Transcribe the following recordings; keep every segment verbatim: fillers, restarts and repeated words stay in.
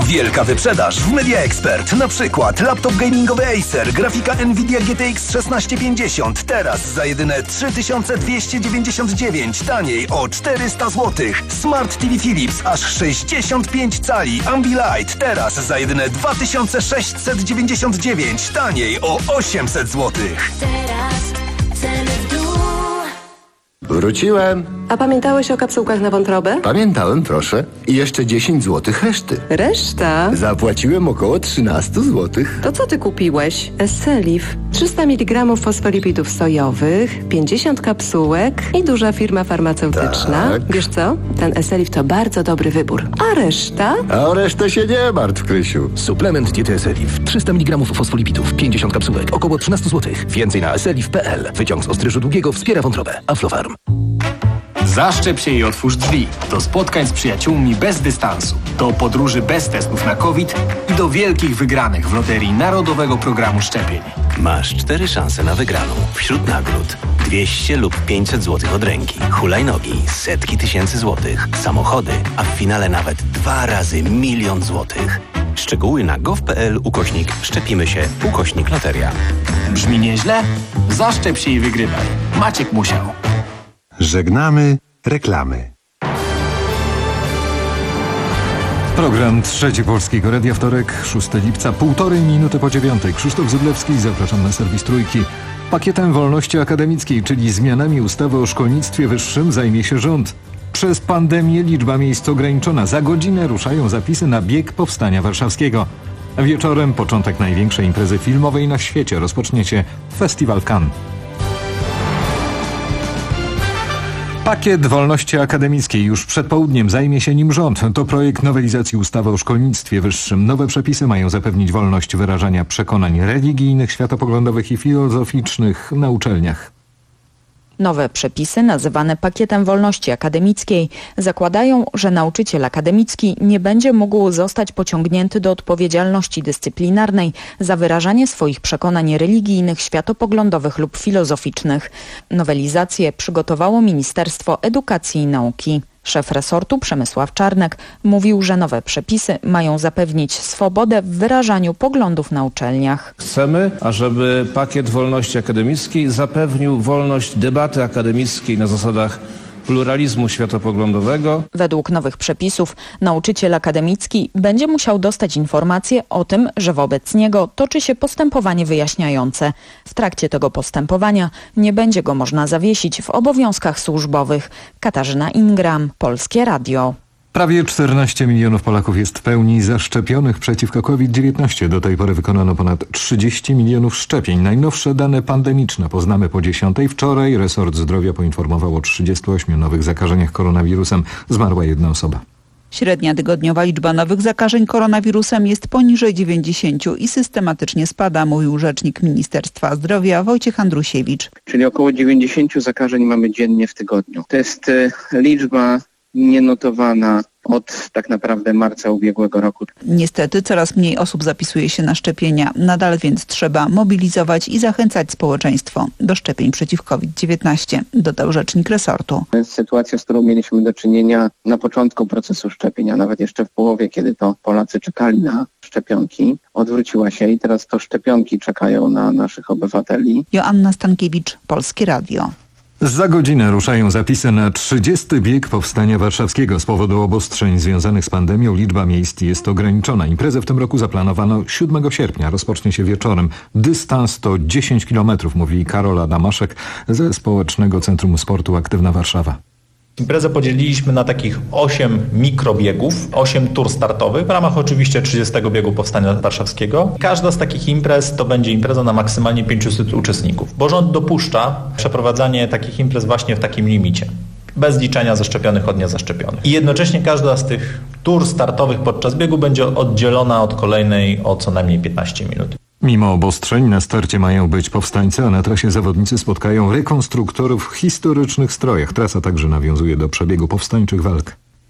Wielka wyprzedaż w Media Expert. Na przykład laptop gamingowy Acer, grafika Nvidia G T X szesnaście pięćdziesiąt. Teraz za jedyne trzy tysiące dwieście dziewięćdziesiąt dziewięć. Taniej o czterysta złotych. Smart T V Philips aż sześćdziesiąt pięć cali. Ambilight teraz za jedyne dwa tysiące sześćset dziewięćdziesiąt dziewięć. Taniej o osiemset złotych. Teraz ceny w dół. Wróciłem. A pamiętałeś o kapsułkach na wątrobę? Pamiętałem, proszę. I jeszcze dziesięć złotych reszty. Reszta? Zapłaciłem około trzynaście złotych. To co ty kupiłeś? Esselif. trzysta miligramów fosfolipidów sojowych, pięćdziesiąt kapsułek i duża firma farmaceutyczna. Tak. Wiesz co? Ten Esselif to bardzo dobry wybór. A reszta? A o resztę się nie martw, Krysiu. Suplement diety Esselif. trzysta miligramów fosfolipidów, pięćdziesiąt kapsułek, około trzynaście złotych. Więcej na esselif kropka p l. Wyciąg z ostryżu długiego wspiera wątrobę. Aflofarm. Zaszczep się i otwórz drzwi. Do spotkań z przyjaciółmi bez dystansu. Do podróży bez testów na COVID i do wielkich wygranych w loterii Narodowego Programu Szczepień. Masz cztery szanse na wygraną. Wśród nagród dwieście lub pięćset złotych od ręki, hulajnogi, setki tysięcy złotych, samochody, a w finale nawet dwa razy milion złotych. Szczegóły na gov.pl ukośnik szczepimy się ukośnik loteria. Brzmi nieźle? Zaszczep się i wygrywaj. Maciek Musiał. Żegnamy reklamy. Program Trzeci Polskiego Radia, wtorek, szóstego lipca, półtorej minuty po dziewiątej. Krzysztof Zyblewski, zapraszam na serwis Trójki. Pakietem wolności akademickiej, czyli zmianami ustawy o szkolnictwie wyższym, zajmie się rząd. Przez pandemię liczba miejsc ograniczona. Za godzinę ruszają zapisy na bieg Powstania Warszawskiego. Wieczorem początek największej imprezy filmowej na świecie. Rozpocznie się Festiwal Cannes. Pakiet wolności akademickiej. Już przed południem zajmie się nim rząd. To projekt nowelizacji ustawy o szkolnictwie wyższym. Nowe przepisy mają zapewnić wolność wyrażania przekonań religijnych, światopoglądowych i filozoficznych na uczelniach. Nowe przepisy, nazywane pakietem wolności akademickiej, zakładają, że nauczyciel akademicki nie będzie mógł zostać pociągnięty do odpowiedzialności dyscyplinarnej za wyrażanie swoich przekonań religijnych, światopoglądowych lub filozoficznych. Nowelizację przygotowało Ministerstwo Edukacji i Nauki. Szef resortu Przemysław Czarnek mówił, że nowe przepisy mają zapewnić swobodę w wyrażaniu poglądów na uczelniach. Chcemy, ażeby pakiet wolności akademickiej zapewnił wolność debaty akademickiej na zasadach pluralizmu światopoglądowego. Według nowych przepisów nauczyciel akademicki będzie musiał dostać informację o tym, że wobec niego toczy się postępowanie wyjaśniające. W trakcie tego postępowania nie będzie go można zawiesić w obowiązkach służbowych. Katarzyna Ingram, Polskie Radio. Prawie czternaście milionów Polaków jest w pełni zaszczepionych przeciwko COVID dziewiętnaście. Do tej pory wykonano ponad trzydzieści milionów szczepień. Najnowsze dane pandemiczne poznamy po dziesiątej. Wczoraj resort zdrowia poinformował o trzydziestu ośmiu nowych zakażeniach koronawirusem. Zmarła jedna osoba. Średnia tygodniowa liczba nowych zakażeń koronawirusem jest poniżej dziewięćdziesięciu i systematycznie spada, mówił rzecznik Ministerstwa Zdrowia Wojciech Andrusiewicz. Czyli około dziewięćdziesięciu zakażeń mamy dziennie w tygodniu. To jest y, liczba nienotowana od tak naprawdę marca ubiegłego roku. Niestety coraz mniej osób zapisuje się na szczepienia. Nadal więc trzeba mobilizować i zachęcać społeczeństwo do szczepień przeciw COVID dziewiętnaście, dodał rzecznik resortu. To jest sytuacja, z którą mieliśmy do czynienia na początku procesu szczepienia, nawet jeszcze w połowie, kiedy to Polacy czekali na szczepionki. Odwróciła się i teraz to szczepionki czekają na naszych obywateli. Joanna Stankiewicz, Polskie Radio. Za godzinę ruszają zapisy na trzydziesty bieg Powstania Warszawskiego. Z powodu obostrzeń związanych z pandemią liczba miejsc jest ograniczona. Imprezę w tym roku zaplanowano siódmego sierpnia. Rozpocznie się wieczorem. Dystans to dziesięć kilometrów, mówi Karol Adamaszek ze Społecznego Centrum Sportu Aktywna Warszawa. Imprezę podzieliliśmy na takich osiem mikrobiegów, osiem tur startowych, w ramach oczywiście trzydziestego biegu Powstania Warszawskiego. Każda z takich imprez to będzie impreza na maksymalnie pięciuset uczestników, bo rząd dopuszcza przeprowadzanie takich imprez właśnie w takim limicie, bez liczenia zaszczepionych od niezaszczepionych. I jednocześnie każda z tych tur startowych podczas biegu będzie oddzielona od kolejnej o co najmniej piętnaście minut. Mimo obostrzeń na starcie mają być powstańcy, a na trasie zawodnicy spotkają rekonstruktorów w historycznych strojach. Trasa także nawiązuje do przebiegu powstańczych walk.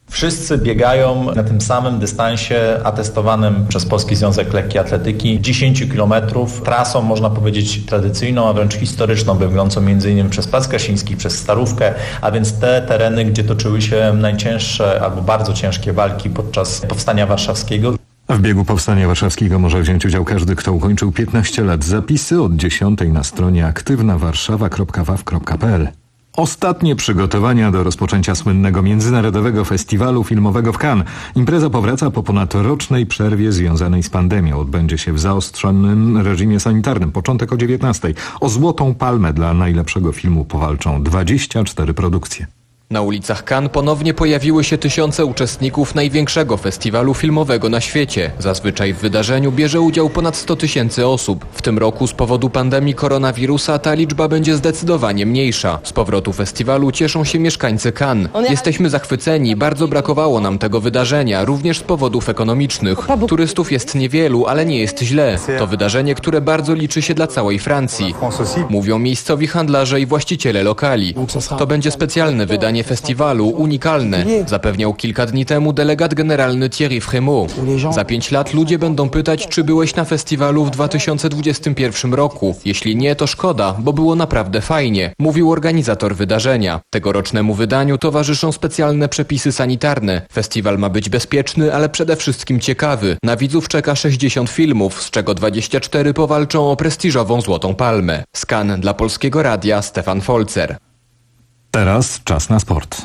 Wszyscy biegają na tym samym dystansie atestowanym przez Polski Związek Lekkiej Atletyki dziesięć kilometrów. Trasą, można powiedzieć, tradycyjną, a wręcz historyczną, biegnącą między innymi przez Plac Krasiński, przez Starówkę, a więc te tereny, gdzie toczyły się najcięższe albo bardzo ciężkie walki podczas Powstania Warszawskiego. W biegu Powstania Warszawskiego może wziąć udział każdy, kto ukończył piętnaście lat. Zapisy od dziesiątej na stronie aktywna warszawa kropka w a w kropka p l. Ostatnie przygotowania do rozpoczęcia słynnego Międzynarodowego Festiwalu Filmowego w Cannes. Impreza powraca po ponad rocznej przerwie związanej z pandemią. Odbędzie się w zaostrzonym reżimie sanitarnym. Początek o dziewiętnastej. O Złotą Palmę dla najlepszego filmu powalczą dwadzieścia cztery produkcje. Na ulicach Cannes ponownie pojawiły się tysiące uczestników największego festiwalu filmowego na świecie. Zazwyczaj w wydarzeniu bierze udział ponad sto tysięcy osób. W tym roku z powodu pandemii koronawirusa ta liczba będzie zdecydowanie mniejsza. Z powrotu festiwalu cieszą się mieszkańcy Cannes. Jesteśmy zachwyceni, bardzo brakowało nam tego wydarzenia, również z powodów ekonomicznych. Turystów jest niewielu, ale nie jest źle. To wydarzenie, które bardzo liczy się dla całej Francji. Mówią miejscowi handlarze i właściciele lokali. To będzie specjalne wydanie festiwalu, unikalne, zapewniał kilka dni temu delegat generalny Thierry Frémaux. Za pięć lat ludzie będą pytać, czy byłeś na festiwalu w dwa tysiące dwudziestym pierwszym roku. Jeśli nie, to szkoda, bo było naprawdę fajnie, mówił organizator wydarzenia. Tegorocznemu wydaniu towarzyszą specjalne przepisy sanitarne. Festiwal ma być bezpieczny, ale przede wszystkim ciekawy. Na widzów czeka sześćdziesiąt filmów, z czego dwadzieścia cztery powalczą o prestiżową Złotą Palmę. Z Cannes dla Polskiego Radia Stefan Folzer. Teraz czas na sport.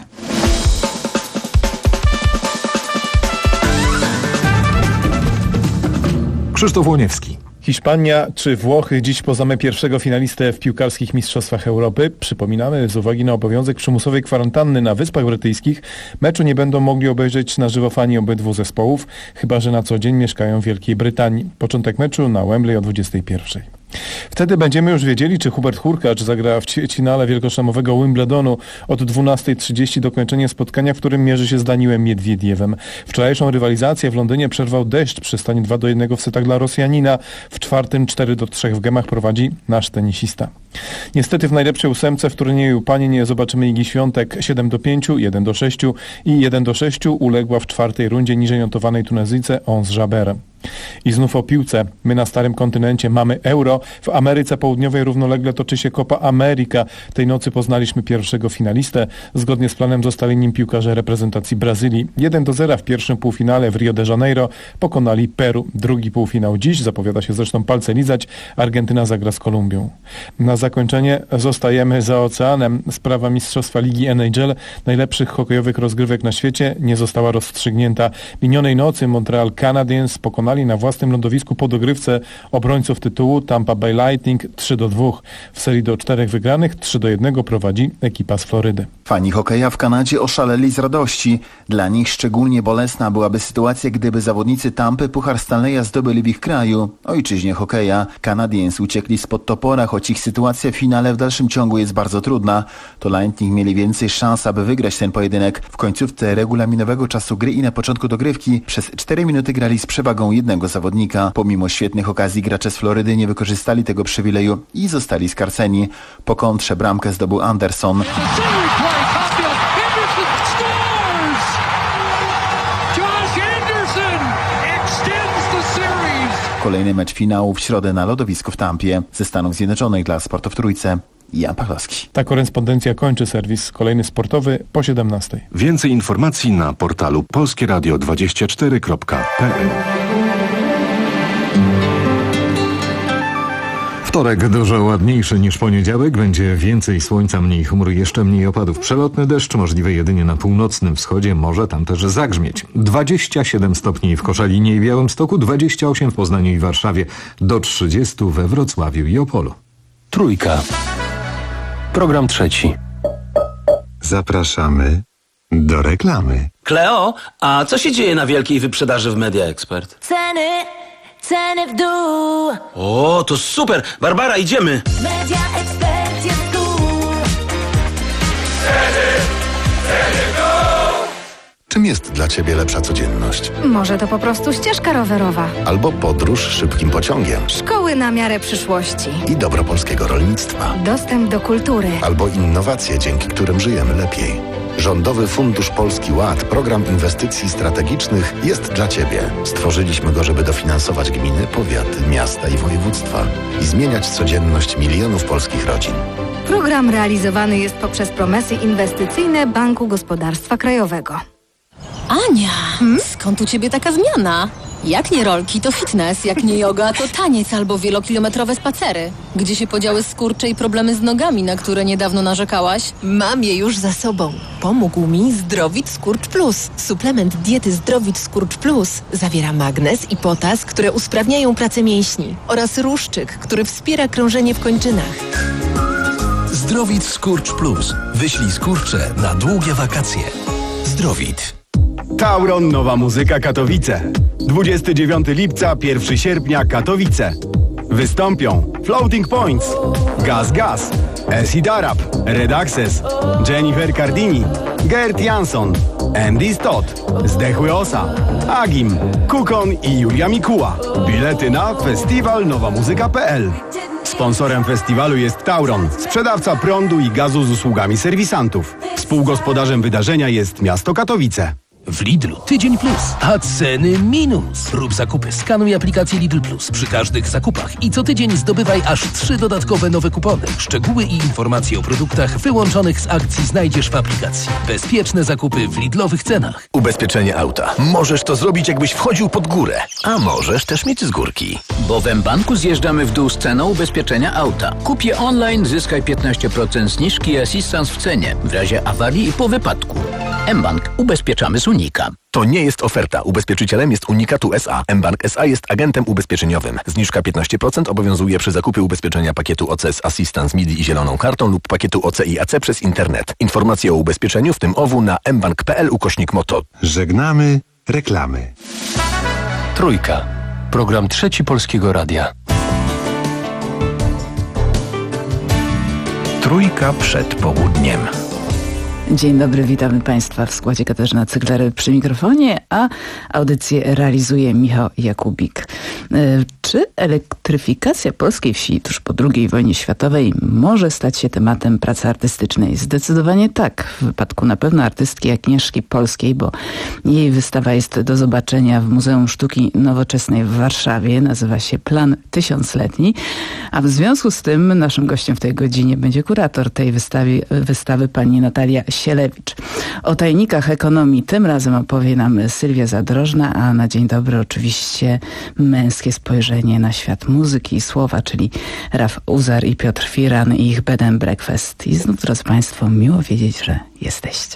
Krzysztof Łoniewski. Hiszpania czy Włochy dziś poznamy pierwszego finalistę w piłkarskich mistrzostwach Europy. Przypominamy, z uwagi na obowiązek przymusowej kwarantanny na Wyspach Brytyjskich, meczu nie będą mogli obejrzeć na żywo fani obydwu zespołów, chyba że na co dzień mieszkają w Wielkiej Brytanii. Początek meczu na Wembley o dwudziestej pierwszej. Wtedy będziemy już wiedzieli, czy Hubert Hurkacz zagra w ćwierćfinale wielkoszlemowego Wimbledonu. Od dwunastej trzydzieści dokończenie spotkania, w którym mierzy się z Daniłem Miedwiediewem. Wczorajszą rywalizację w Londynie przerwał deszcz przy stanie dwa do jednego w setach dla Rosjanina. W czwartym cztery do trzech w gemach prowadzi nasz tenisista. Niestety w najlepszej ósemce w turnieju panie nie zobaczymy Igi Świątek. siedem do pięciu, jeden do sześciu i jeden do sześciu uległa w czwartej rundzie niżej notowanej Tunezyjce Ons Jabeur. I znów o piłce. My na starym kontynencie mamy Euro. W Ameryce Południowej równolegle toczy się Copa America. Tej nocy poznaliśmy pierwszego finalistę. Zgodnie z planem zostali nim piłkarze reprezentacji Brazylii. jeden do zera w pierwszym półfinale w Rio de Janeiro pokonali Peru. Drugi półfinał dziś, zapowiada się zresztą palce lizać. Argentyna zagra z Kolumbią. Na zakończenie zostajemy za oceanem. Sprawa mistrzostwa Ligi N H L, najlepszych hokejowych rozgrywek na świecie, nie została rozstrzygnięta. Minionej nocy Montreal Canadiens pokonali na własnym lądowisku po dogrywce obrońców tytułu Tampa Bay Lightning trzy do dwóch. W serii do czterech wygranych trzy do jednego prowadzi ekipa z Florydy. Fani hokeja w Kanadzie oszaleli z radości. Dla nich szczególnie bolesna byłaby sytuacja, gdyby zawodnicy Tampy Puchar Stanleya zdobyli w ich kraju, ojczyźnie hokeja. Canadiens uciekli spod topora, choć ich sytuacja w finale w dalszym ciągu jest bardzo trudna. To Lightning mieli więcej szans, aby wygrać ten pojedynek. W końcówce regulaminowego czasu gry i na początku dogrywki przez cztery minuty grali z przewagą jednego zawodnika. Pomimo świetnych okazji gracze z Florydy nie wykorzystali tego przywileju i zostali skarceni. Po kontrze bramkę zdobył Anderson. Kolejny mecz finału w środę na lodowisku w Tampie. Ze Stanów Zjednoczonych dla Sportu w Trójce. Jan Pawlowski. Ta korespondencja kończy serwis. Kolejny sportowy po siedemnastej. Więcej informacji na portalu polskie radio dwadzieścia cztery kropka p l. Wtorek dużo ładniejszy niż poniedziałek. Będzie więcej słońca, mniej chmur i jeszcze mniej opadów. Przelotny deszcz możliwy jedynie na północnym wschodzie. Może tam też zagrzmieć. dwadzieścia siedem stopni w Koszalinie i Białymstoku, dwadzieścia osiem w Poznaniu i Warszawie, do trzydziestu we Wrocławiu i Opolu. Trójka. Program trzeci. Zapraszamy do reklamy. Kleo, a co się dzieje na wielkiej wyprzedaży w Media Expert? Ceny, ceny w dół. O, to super! Barbara, idziemy! Media Expert jest tu. Ceny, ceny w dół. Czym jest dla Ciebie lepsza codzienność? Może to po prostu ścieżka rowerowa. Albo podróż szybkim pociągiem. Szkoły na miarę przyszłości. I dobro polskiego rolnictwa. Dostęp do kultury. Albo innowacje, dzięki którym żyjemy lepiej. Rządowy Fundusz Polski Ład, program inwestycji strategicznych, jest dla Ciebie. Stworzyliśmy go, żeby dofinansować gminy, powiaty, miasta i województwa i zmieniać codzienność milionów polskich rodzin. Program realizowany jest poprzez promesy inwestycyjne Banku Gospodarstwa Krajowego. Ania, hmm? skąd u ciebie taka zmiana? Jak nie rolki, to fitness, jak nie yoga, to taniec albo wielokilometrowe spacery. Gdzie się podziały skurcze i problemy z nogami, na które niedawno narzekałaś? Mam je już za sobą. Pomógł mi Zdrowit Skurcz Plus. Suplement diety Zdrowit Skurcz Plus zawiera magnez i potas, które usprawniają pracę mięśni oraz ruszczyk, który wspiera krążenie w kończynach. Zdrowit Skurcz Plus. Wyślij skurcze na długie wakacje. Zdrowit. Tauron Nowa Muzyka Katowice. dwudziestego dziewiątego lipca, pierwszego sierpnia Katowice. Wystąpią Floating Points, Gaz Gaz, Acid Arab, Red Access, Jennifer Cardini, Gert Jansson, Andy Stott, Zdechły Osa, Agim, Kukon i Julia Mikuła. Bilety na festiwal nowa muzyka kropka p l. Sponsorem festiwalu jest Tauron, sprzedawca prądu i gazu z usługami serwisantów. Współgospodarzem wydarzenia jest miasto Katowice. W Lidlu tydzień plus, a ceny minus. Rób zakupy, skanuj aplikację Lidl Plus przy każdych zakupach i co tydzień zdobywaj aż trzy dodatkowe nowe kupony. Szczegóły i informacje o produktach wyłączonych z akcji znajdziesz w aplikacji. Bezpieczne zakupy w Lidlowych cenach. Ubezpieczenie auta. Możesz to zrobić, jakbyś wchodził pod górę, a możesz też mieć z górki. Bo w mBanku zjeżdżamy w dół z ceną ubezpieczenia auta. Kup je online, zyskaj piętnaście procent zniżki i asystans w cenie w razie awarii i po wypadku. mBank. Ubezpieczamy z Unika. To nie jest oferta. Ubezpieczycielem jest Unikatu S A. mBank S A jest agentem ubezpieczeniowym. Zniżka piętnaście procent obowiązuje przy zakupie ubezpieczenia pakietu O C z Assistance M I D I i zieloną kartą lub pakietu O C i A C przez internet. Informacje o ubezpieczeniu, w tym O W, na mbank kropka p l ukośnik moto. Żegnamy reklamy. Trójka. Program Trzeci Polskiego Radia. Trójka przed południem. Dzień dobry, witamy Państwa w składzie Katarzyna Cygler przy mikrofonie, a audycję realizuje Michał Jakubik. Czy elektryfikacja polskiej wsi tuż po drugiej wojnie światowej może stać się tematem pracy artystycznej? Zdecydowanie tak. W wypadku na pewno artystki Agnieszki Polskiej, bo jej wystawa jest do zobaczenia w Muzeum Sztuki Nowoczesnej w Warszawie. Nazywa się Plan Tysiącletni. A w związku z tym naszym gościem w tej godzinie będzie kurator tej wystawy, wystawy pani Natalia Sielewicz. O tajnikach ekonomii tym razem opowie nam Sylwia Zadrożna, a na dzień dobry oczywiście męskie spojrzenie na świat muzyki i słowa, czyli Raf Uzar i Piotr Firan i ich Bed and Breakfast. I znów, drodzy Państwo, miło wiedzieć, że jesteście.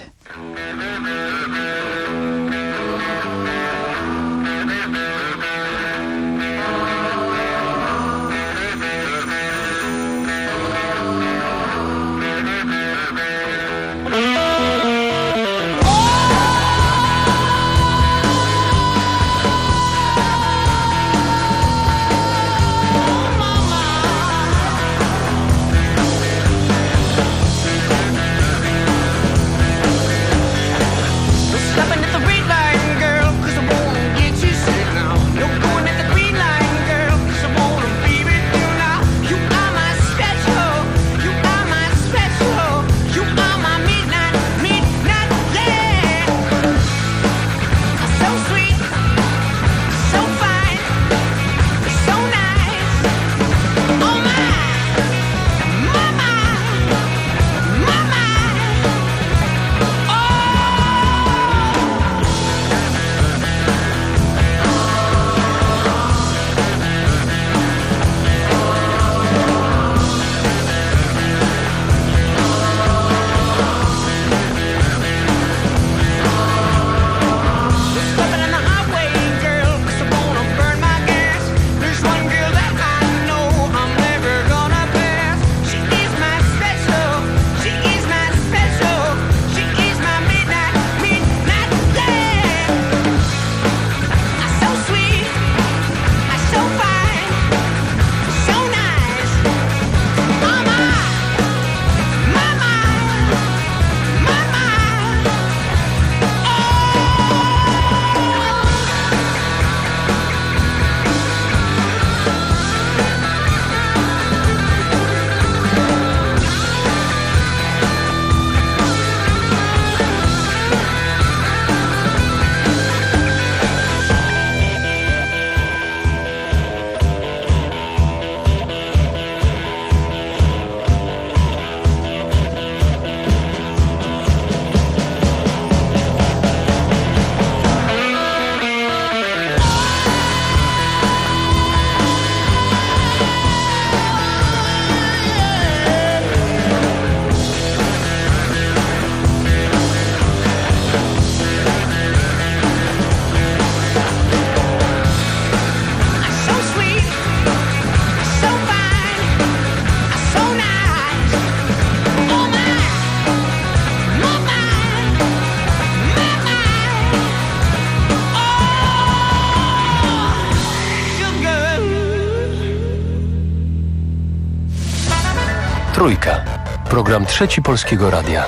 Trójka. Program Trzeci Polskiego Radia.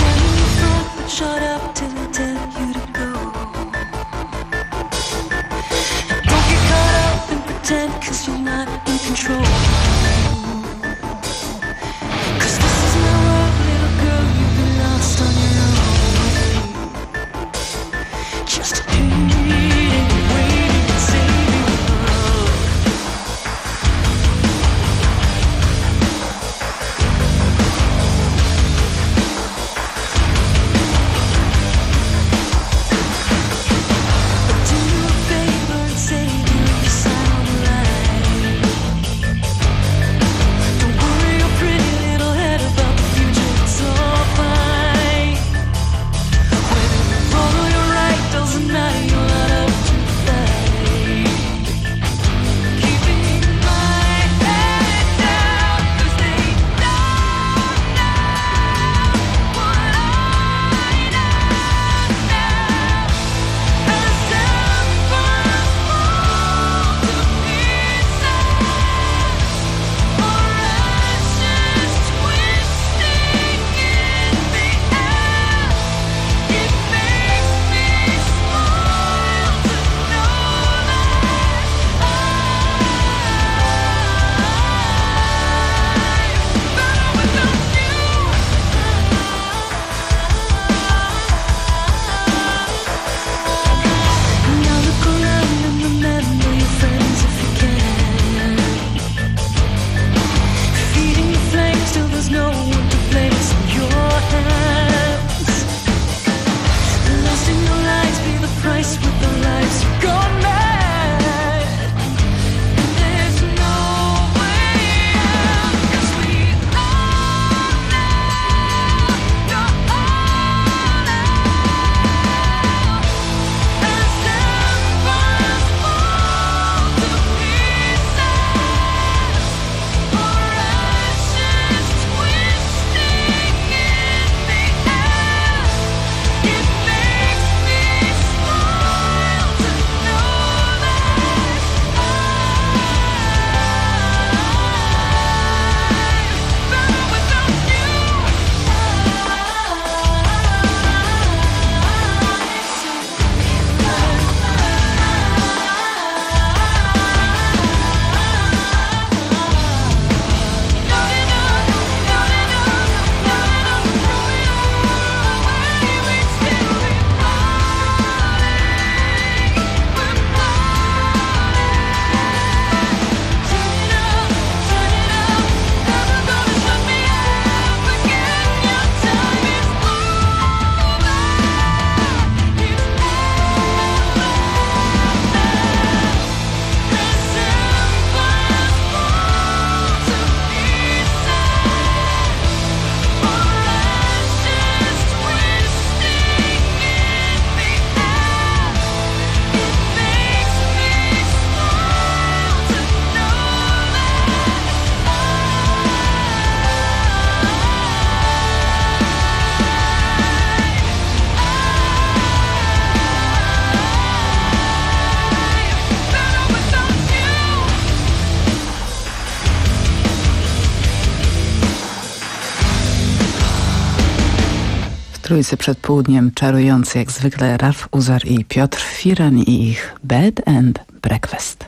Trójcy przed południem czarujący jak zwykle Ralf Uzar i Piotr Firan i ich Bed and Breakfast.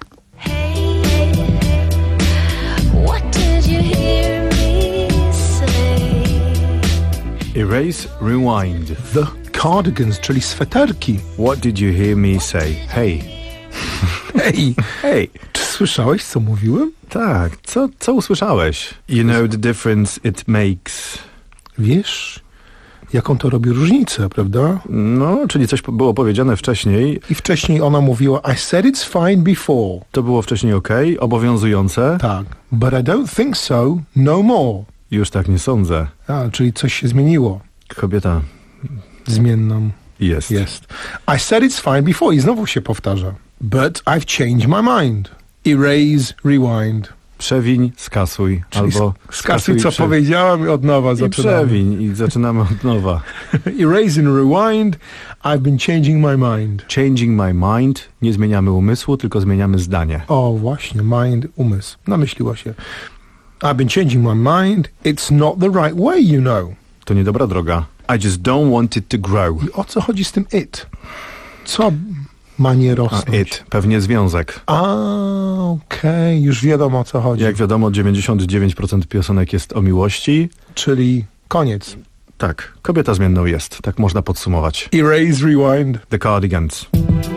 Erase, rewind. The cardigans, czyli sweterki. What did you hear me say? Hey. Hej, hej. Czy słyszałeś, co mówiłem? Tak, co, co usłyszałeś? You know the difference it makes. Wiesz, jaką to robi różnicę, prawda? No, czyli coś było powiedziane wcześniej. I wcześniej ona mówiła, I said it's fine before. To było wcześniej okej, obowiązujące. Tak, but I don't think so, no more. Już tak nie sądzę. A, czyli coś się zmieniło. Kobieta zmienną jest. jest. I said it's fine before i znowu się powtarza. But I've changed my mind. Erase, rewind. Przewiń, skasuj. Czyli albo skasuj, co prze... powiedziałam i od nowa I zaczynamy. przewiń i zaczynamy od nowa. Erase and rewind. I've been changing my mind. Changing my mind. Nie zmieniamy umysłu, tylko zmieniamy zdanie. O, właśnie. Mind, umysł. Namyśliła się. I've been changing my mind. It's not the right way, you know. To niedobra droga. I just don't want it to grow. I o co chodzi z tym it? Co ma nie rosnąć? A it, pewnie związek. A, okej, okay. Już wiadomo o co chodzi. Jak wiadomo, dziewięćdziesiąt dziewięć procent piosenek jest o miłości. Czyli koniec. Tak, kobieta zmienną jest, tak można podsumować. Erase, rewind. The Cardigans.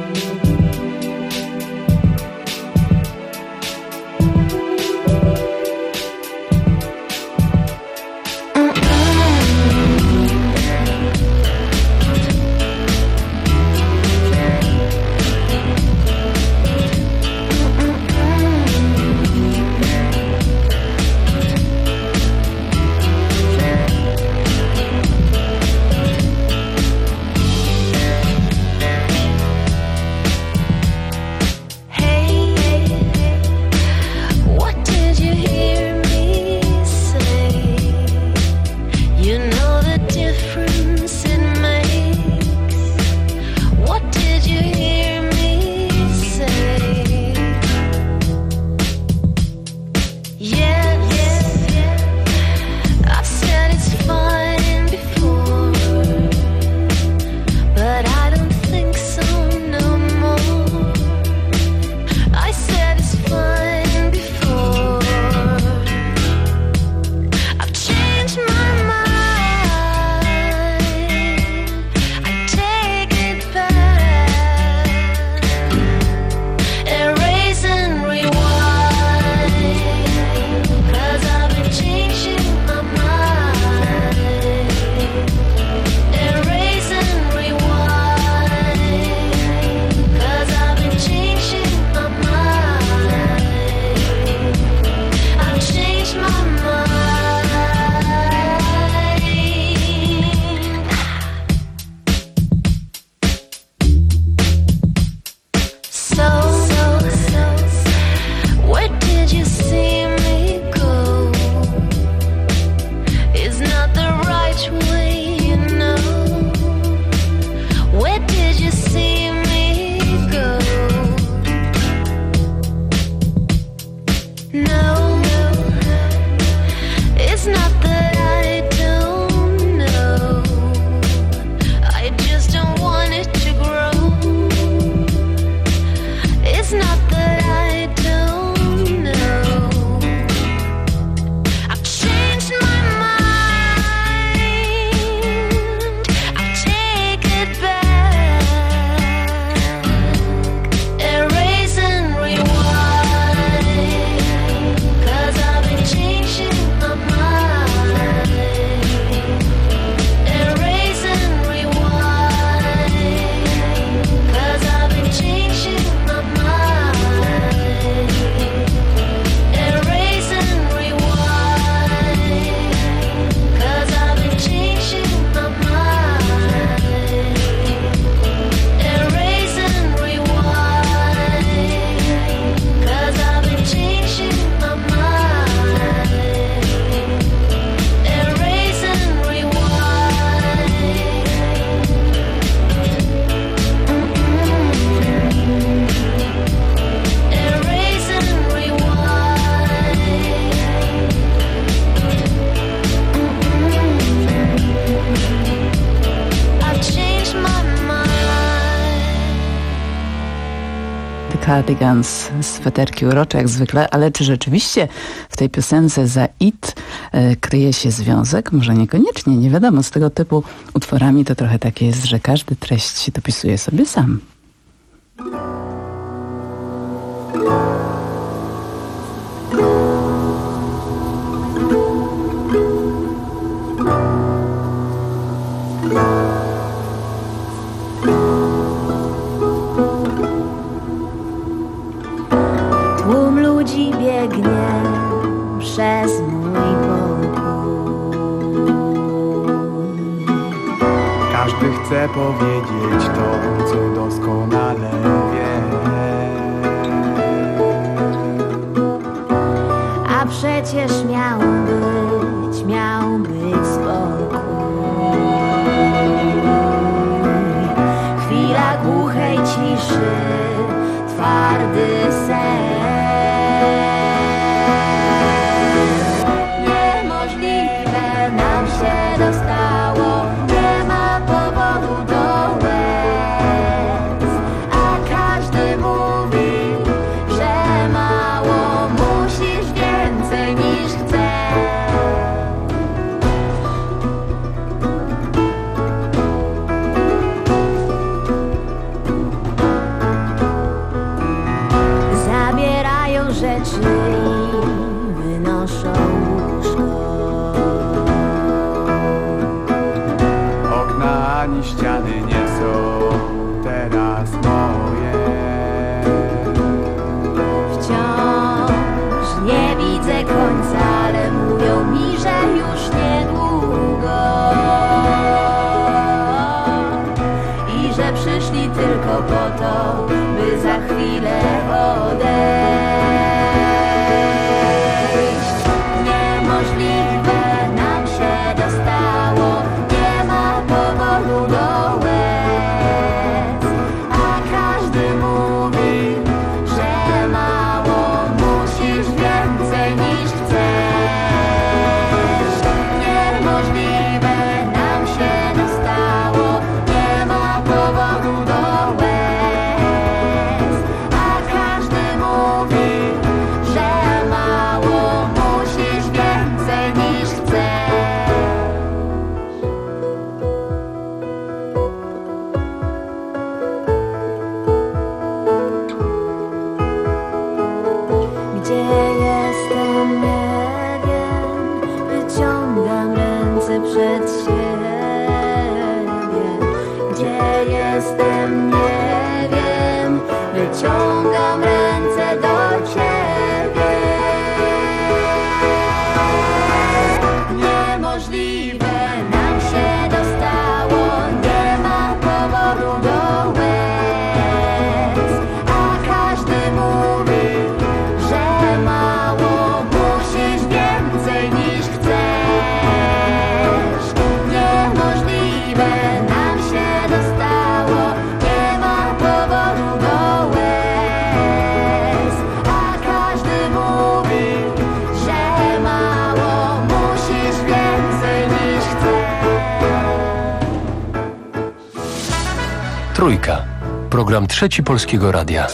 Cardigans, sweterki urocze jak zwykle, ale czy rzeczywiście w tej piosence za it e, kryje się związek? Może niekoniecznie, nie wiadomo. Z tego typu utworami to trochę tak jest, że każdy treść dopisuje sobie sam. Tłum ludzi biegnie przez mój pokój. Każdy chce powiedzieć to, co doskonale wie. A przecież miał być, miał być spokój. Chwila głuchej ciszy, twardy sen. rzeczy i wynoszą łóżko. Okna ani ściany nie są teraz moje. Wciąż nie widzę końca, ale mówią mi, że już niedługo i że przyszli tylko po to, by za chwilę odejść. Niemożliwe nam się dostało, nie ma powodu do łez, a każdy mówi, że mało, musisz więcej niż chcesz. Niemożliwe nam się dostało, nie ma powodu do łez, a każdy mówi, że mało, musisz więcej niż chcesz. Gdzie jestem, nie wiem, wyciągam ręce przed siebie. Gdzie jestem, nie wiem, wyciągam ręce do ciebie. Niemożliwe nam się dostało, nie ma powodu do łez, a każdy mówi, że mało, musisz więcej niż chcesz. Niemożliwe nam się dostało, nie ma powodu do łez, a każdy mówi, że mało, musisz więcej niż chcesz. Trójka. Program Trzeci Polskiego Radia.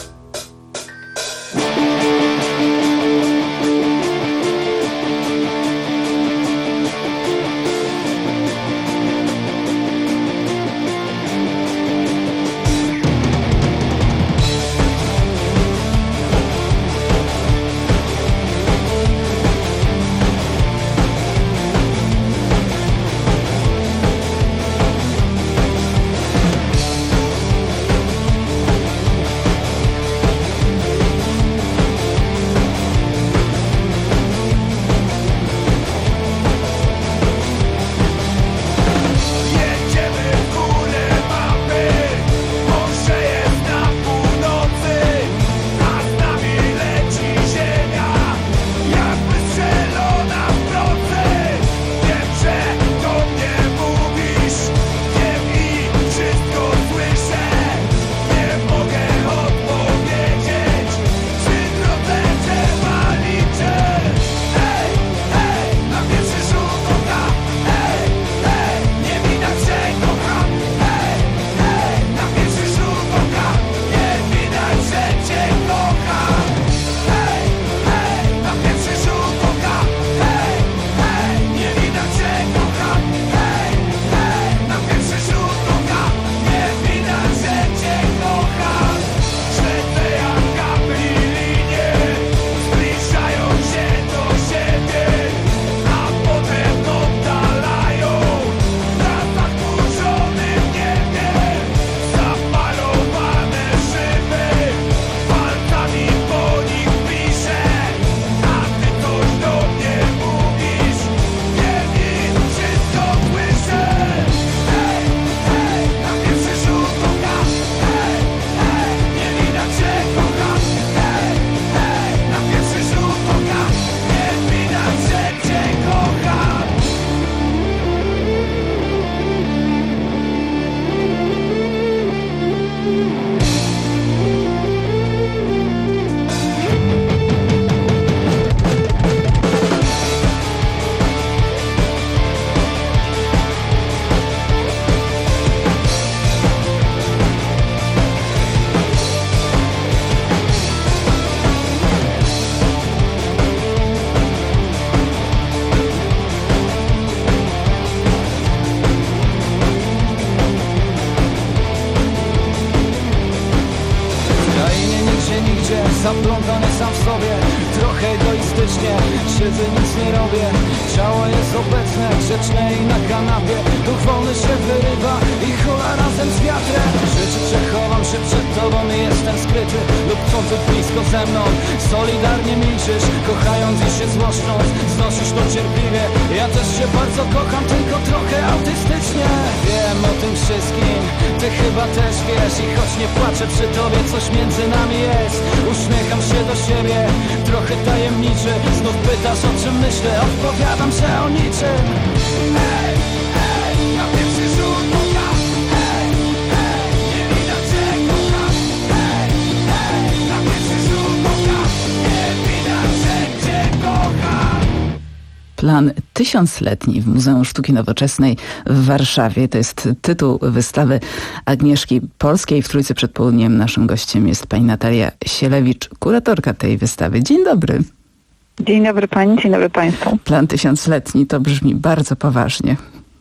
zaplątany sam w sobie, trochę egoistycznie, siedzę, nic nie robię. Ciało jest obecne, grzeczne i na kanapie. Duch wolny się wyrywa i hula razem z wiatrem. Rzeczy przechowam się przed tobą i jestem skryty, lub chcący blisko ze mną. Solidarnie milczysz, kochając i się złoszcząc, znosisz to cierpliwie. Ja też się bardzo kocham, tylko trochę autystycznie. Wiem o tym wszystkim, ty chyba też wiesz. I choć nie płaczę przy tobie, coś między nami jest. Uśmiecham się do siebie, trochę tajemniczy. Znów pytasz, o czym myślę, odpowiadam, że o niczym. Ej, ej, na pierwszy rzut oka. Ej, ej, nie widać, że kocham. Ej, ej, na pierwszy rzut oka. Nie widać, że cię kocham. Plan tysiącletni w Muzeum Sztuki Nowoczesnej w Warszawie. To jest tytuł wystawy Agnieszki Polskiej. W Trójce przed południem naszym gościem jest pani Natalia Sielewicz, kuratorka tej wystawy. Dzień dobry. Dzień dobry pani, dzień dobry państwu. Plan tysiącletni to brzmi bardzo poważnie.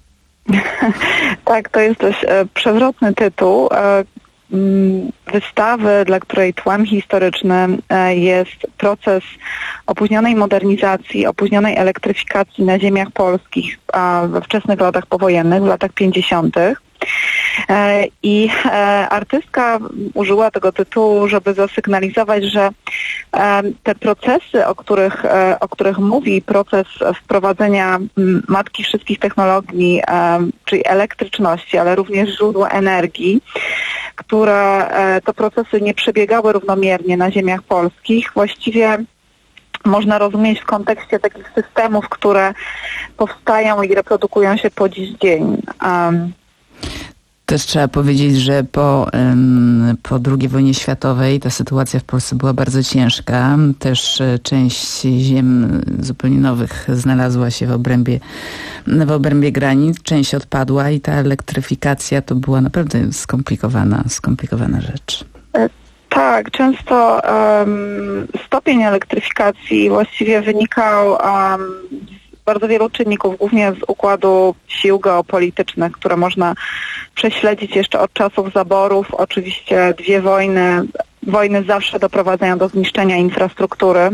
Tak, to jest dość e, przewrotny tytuł e, wystawy, dla której tłem historycznym e, jest proces opóźnionej modernizacji, opóźnionej elektryfikacji na ziemiach polskich a we wczesnych latach powojennych, w latach pięćdziesiątych. I artystka użyła tego tytułu, żeby zasygnalizować, że te procesy, o których, o których mówi, proces wprowadzenia matki wszystkich technologii, czyli elektryczności, ale również źródła energii, które to procesy nie przebiegały równomiernie na ziemiach polskich, właściwie można rozumieć w kontekście takich systemów, które powstają i reprodukują się po dziś dzień. Też trzeba powiedzieć, że po, po drugiej wojnie światowej ta sytuacja w Polsce była bardzo ciężka. Też część ziem zupełnie nowych znalazła się w obrębie, w obrębie granic. Część odpadła i ta elektryfikacja to była naprawdę skomplikowana, skomplikowana rzecz. Tak, często um, stopień elektryfikacji właściwie wynikał um, z bardzo wielu czynników, głównie z układu sił geopolitycznych, które można prześledzić jeszcze od czasów zaborów. Oczywiście dwie wojny, wojny zawsze doprowadzają do zniszczenia infrastruktury,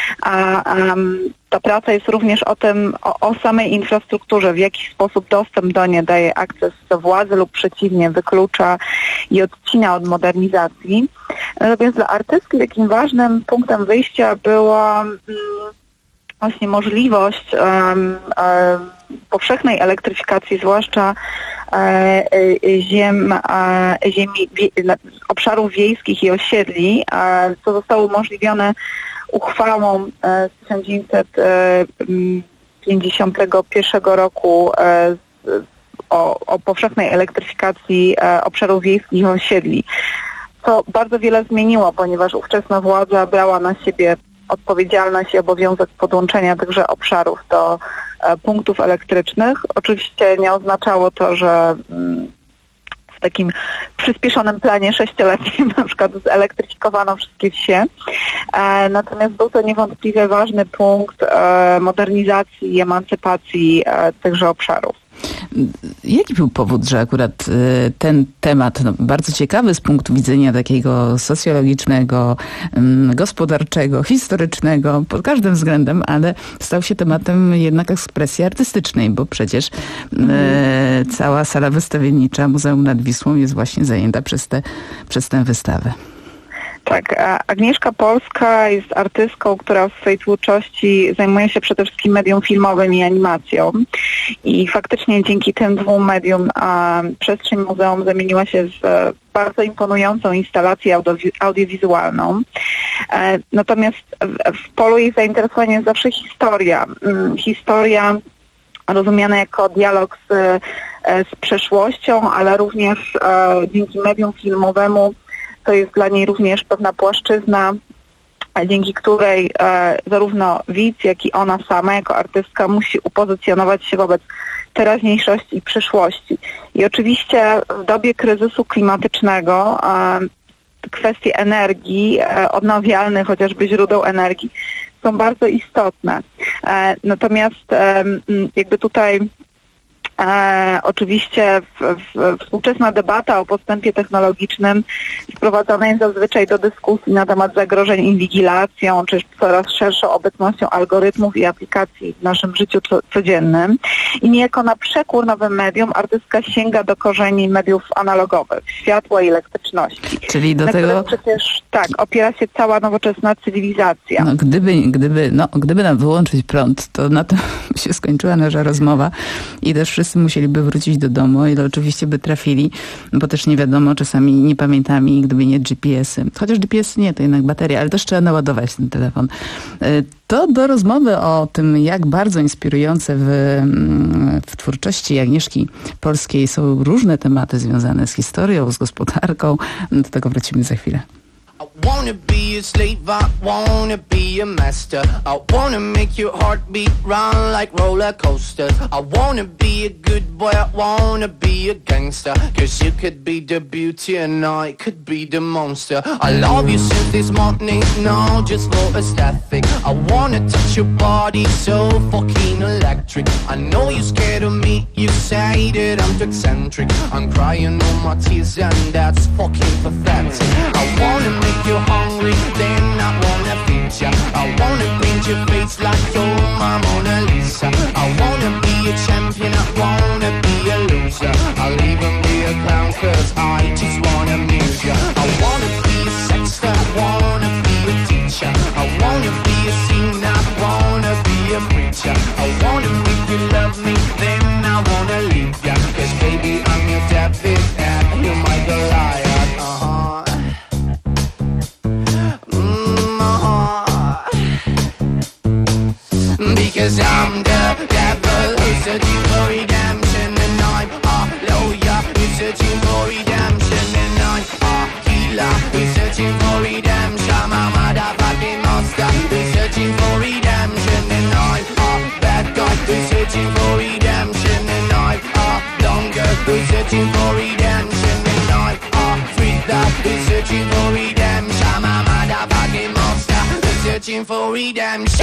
a um, ta praca jest również o tym, o, o samej infrastrukturze, w jaki sposób dostęp do niej daje akces do władzy lub przeciwnie, wyklucza i odcina od modernizacji. Natomiast dla artystki takim ważnym punktem wyjścia była mm, właśnie możliwość um, um, powszechnej elektryfikacji, zwłaszcza e, ziem, e, ziemi, wie, obszarów wiejskich i osiedli, e, co zostało umożliwione uchwałą e, z tysiąc dziewięćset pięćdziesiątego pierwszego roku e, o, o powszechnej elektryfikacji e, obszarów wiejskich i osiedli. Co bardzo wiele zmieniło, ponieważ ówczesna władza brała na siebie odpowiedzialność i obowiązek podłączenia tychże obszarów do e, punktów elektrycznych. Oczywiście nie oznaczało to, że mm, w takim przyspieszonym planie sześcioletnim na przykład zelektryfikowano wszystkie wsie. E, natomiast był to niewątpliwie ważny punkt e, modernizacji i emancypacji e, tychże obszarów. Jaki był powód, że akurat ten temat, no, bardzo ciekawy z punktu widzenia takiego socjologicznego, gospodarczego, historycznego, pod każdym względem, ale stał się tematem jednak ekspresji artystycznej, bo przecież mm. e, cała sala wystawiennicza Muzeum nad Wisłą jest właśnie zajęta przez, te, przez tę wystawę. Tak, Agnieszka Polska jest artystką, która w swojej twórczości zajmuje się przede wszystkim medium filmowym i animacją. I faktycznie dzięki tym dwóm medium a, przestrzeń muzeum zamieniła się w bardzo imponującą instalację audio- audiowizualną. E, natomiast w, w polu jej zainteresowania jest zawsze historia. Hmm, historia rozumiana jako dialog z, z przeszłością, ale również e, dzięki medium filmowemu to jest dla niej również pewna płaszczyzna, dzięki której e, zarówno widz, jak i ona sama jako artystka musi upozycjonować się wobec teraźniejszości i przyszłości. I oczywiście w dobie kryzysu klimatycznego e, kwestie energii, e, odnawialnych chociażby źródeł energii są bardzo istotne. E, natomiast e, jakby tutaj E, oczywiście w, w, współczesna debata o postępie technologicznym sprowadzana jest zazwyczaj do dyskusji na temat zagrożeń inwigilacją, czy coraz szerszą obecnością algorytmów i aplikacji w naszym życiu co, codziennym. I niejako na przekór nowym medium artystka sięga do korzeni mediów analogowych, światła i elektryczności. Czyli do na tego... przecież tak, opiera się cała nowoczesna cywilizacja. No, gdyby, gdyby, no, gdyby nam wyłączyć prąd, to na tym się skończyła nasza rozmowa i też wszyscy musieliby wrócić do domu, ile oczywiście by trafili, bo też nie wiadomo, czasami nie pamiętamy, gdyby nie G P S-y. Chociaż G P S nie, to jednak bateria, ale też trzeba naładować ten telefon. To do rozmowy o tym, jak bardzo inspirujące w, w twórczości Agnieszki Polskiej są różne tematy związane z historią, z gospodarką. Do tego wrócimy za chwilę. I wanna be a slave, I wanna be a master. I wanna make your heartbeat run like roller coasters. I wanna be a good boy, I wanna be a gangster. Cause you could be the beauty and I could be the monster. I love you since this morning, no, just for aesthetic. I wanna touch your body so fucking electric. I know you're scared of me, you say that I'm too eccentric. I'm crying all my tears and that's fucking pathetic. I wanna make you hungry, then I wanna feed ya. I wanna paint your face like you're my Mona Lisa. I wanna be a champion, I wanna be a loser. I'll even be a clown cause I just wanna amuse ya. I wanna be a sexter, I wanna be a teacher. I wanna be a singer, I wanna be a preacher. I wanna make you love me, then I wanna leave ya. Cause baby I'm your David and you're my Goliath. Uh-huh. Because I'm the devil who's searching for redemption, and I'm a lawyer who's searching for redemption, and I'm a healer who's searching for redemption. I'm a motherfucking monster who's searching for redemption, and I'm a bad guy who's searching for redemption, and I'm a longer who's searching for redemption, and I'm a freak who's searching for redemption. I'm a motherfucking monster who's searching for redemption.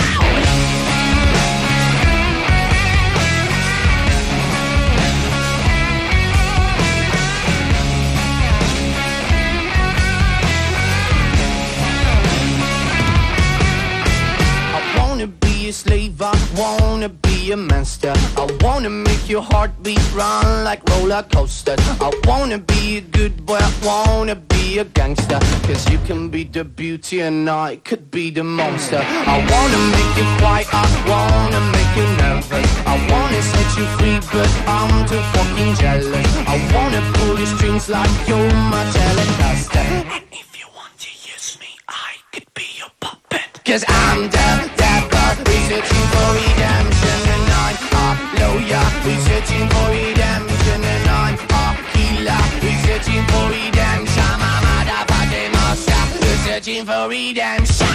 A slave, I wanna be a master. I wanna make your heartbeat run like roller coasters. I wanna be a good boy, I wanna be a gangster. Cause you can be the beauty and I could be the monster. I wanna make you quiet, I wanna make you nervous. I wanna set you free but I'm too fucking jealous. I wanna pull your strings like you're my Telecaster. And if you want to use me, I could be your puppet. Cause I'm the devil, we're searching for redemption, and I'm a lawyer, we're searching for redemption, and I'm a healer, we're searching for redemption. I'm a motherfucking monster, we're searching for redemption.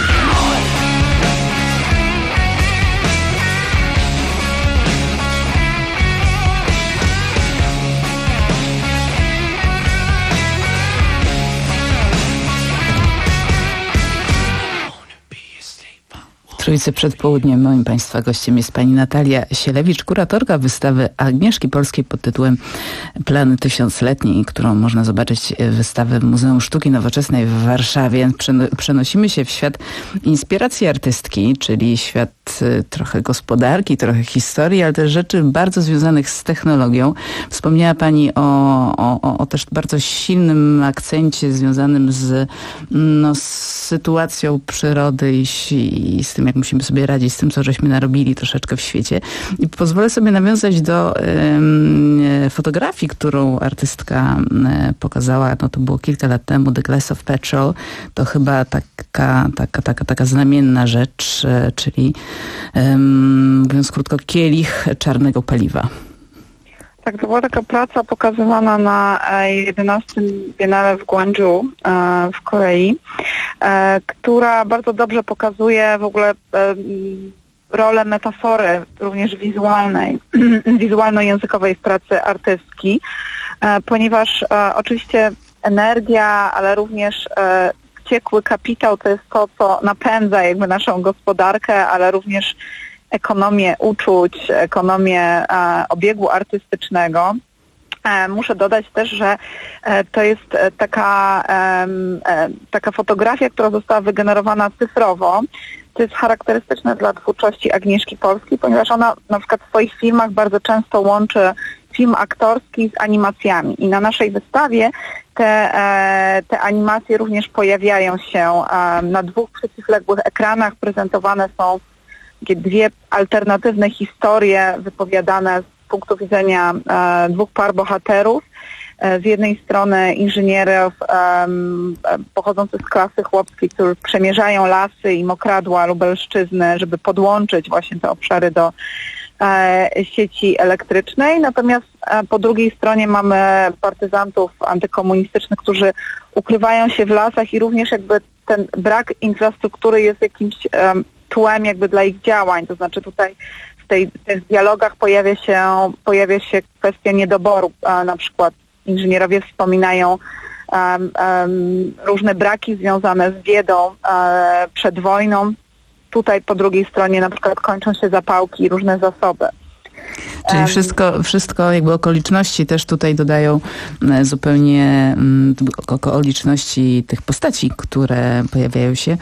Trójcy przed południem. Moim Państwa gościem jest pani Natalia Sielewicz, kuratorka wystawy Agnieszki Polskiej pod tytułem Plany Tysiącletniej, którą można zobaczyć wystawę w Muzeum Sztuki Nowoczesnej w Warszawie. Przenosimy się w świat inspiracji artystki, czyli świat trochę gospodarki, trochę historii, ale też rzeczy bardzo związanych z technologią. Wspomniała pani o, o, o też bardzo silnym akcencie związanym z, no, z sytuacją przyrody i, i z tym, jak musimy sobie radzić z tym, co żeśmy narobili troszeczkę w świecie. I pozwolę sobie nawiązać do um, fotografii, którą artystka um, pokazała, no to było kilka lat temu, The Glass of Petrol. To chyba taka, taka, taka, taka znamienna rzecz, e, czyli um, mówiąc krótko, kielich czarnego paliwa. Tak, to była taka praca pokazywana na jedenastym Biennale w Gwangju w Korei, która bardzo dobrze pokazuje w ogóle rolę metafory, również wizualnej, wizualno-językowej w pracy artystki, ponieważ oczywiście energia, ale również wściekły kapitał to jest to, co napędza jakby naszą gospodarkę, ale również ekonomię uczuć, ekonomię e, obiegu artystycznego. E, muszę dodać też, że e, to jest taka, e, e, taka fotografia, która została wygenerowana cyfrowo. To jest charakterystyczne dla twórczości Agnieszki Polskiej, ponieważ ona na przykład w swoich filmach bardzo często łączy film aktorski z animacjami. I na naszej wystawie te, e, te animacje również pojawiają się e, na dwóch przeciwległych ekranach. Prezentowane są takie dwie alternatywne historie wypowiadane z punktu widzenia e, dwóch par bohaterów. E, z jednej strony inżynierów e, pochodzących z klasy chłopskiej, którzy przemierzają lasy i mokradła Lubelszczyzny, żeby podłączyć właśnie te obszary do e, sieci elektrycznej. Natomiast e, po drugiej stronie mamy partyzantów antykomunistycznych, którzy ukrywają się w lasach i również jakby ten brak infrastruktury jest jakimś e, tłem jakby dla ich działań. To znaczy tutaj w, tej, w tych dialogach pojawia się, pojawia się kwestia niedoboru. E, na przykład inżynierowie wspominają um, um, różne braki związane z biedą um, przed wojną. Tutaj po drugiej stronie na przykład kończą się zapałki i różne zasoby. Czyli wszystko, wszystko jakby okoliczności też tutaj dodają zupełnie um, okoliczności tych postaci, które pojawiają się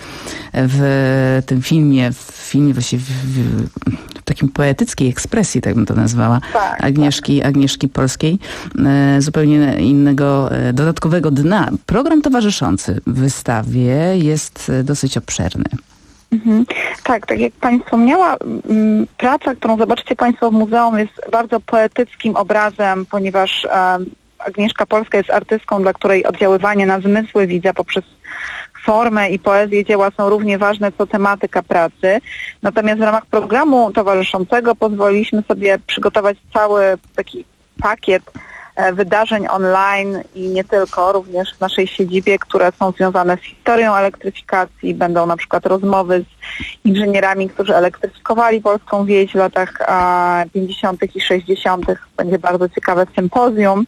w tym filmie, w filmie właściwie w, w, w takim poetyckiej ekspresji, tak bym to nazwała, tak, Agnieszki, tak. Agnieszki Polskiej, e, zupełnie innego, e, dodatkowego dna. Program towarzyszący wystawie jest dosyć obszerny. Mhm. Tak, tak jak Pani wspomniała, m, praca, którą zobaczycie Państwo w muzeum, jest bardzo poetyckim obrazem, ponieważ e, Agnieszka Polska jest artystką, dla której oddziaływanie na zmysły widza poprzez formę i poezję dzieła są równie ważne co tematyka pracy. Natomiast w ramach programu towarzyszącego pozwoliliśmy sobie przygotować cały taki pakiet wydarzeń online i nie tylko, również w naszej siedzibie, które są związane z historią elektryfikacji. Będą na przykład rozmowy z inżynierami, którzy elektryfikowali polską wieś w latach pięćdziesiątych i sześćdziesiątych. Będzie bardzo ciekawe sympozjum.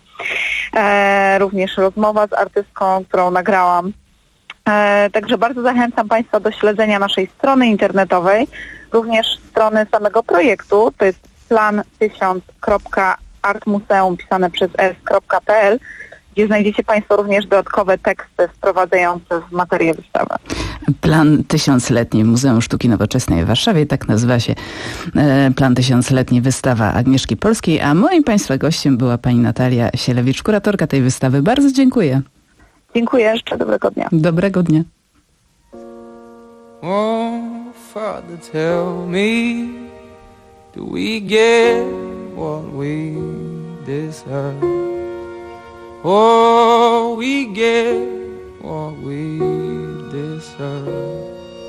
E, również rozmowa z artystką, którą nagrałam. E, także bardzo zachęcam Państwa do śledzenia naszej strony internetowej, również strony samego projektu. To jest plan tysiąc kropka artmuseum pisane przez s kropka p l, gdzie znajdziecie Państwo również dodatkowe teksty wprowadzające w materię wystawy. Plan tysiącletni Muzeum Sztuki Nowoczesnej w Warszawie, tak nazywa się Plan tysiącletni, wystawa Agnieszki Polskiej, a moim Państwa gościem była Pani Natalia Sielewicz, kuratorka tej wystawy. Bardzo dziękuję. Dziękuję, jeszcze dobrego dnia. Dobrego dnia. Oh, Father, tell me, do we get what we deserve? Oh, we get what we deserve.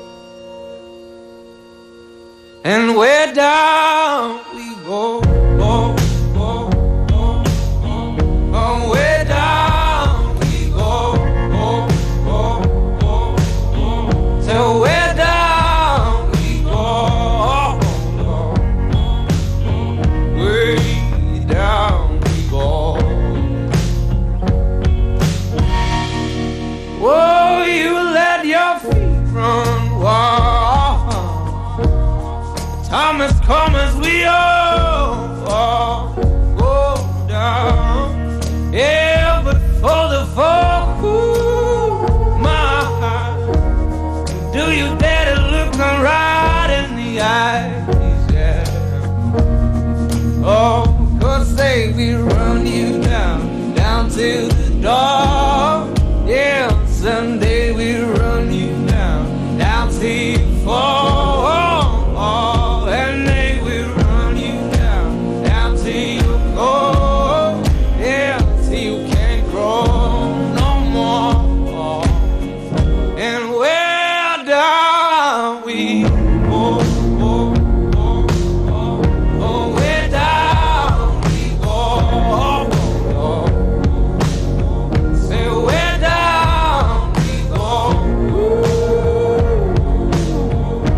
And where down we go, oh, oh, oh, oh, oh, where down we go, oh, oh, oh, oh, so where down we go, oh, oh, oh, way down we go. Oh, you let your feet run wild. Time has come as we all, all go down. Yeah, but for the folk who my heart, do you dare to look them right in the eyes? Yeah. Oh, 'cause say we run you down, down to the door. Yeah, someday we run you down, down till you fall. Oh, and they will run you down, down till you go. Yeah, till you can't grow no more. And where down we go, oh, oh, oh, oh, where down we go, oh, oh, oh. Say where down we go. Ooh.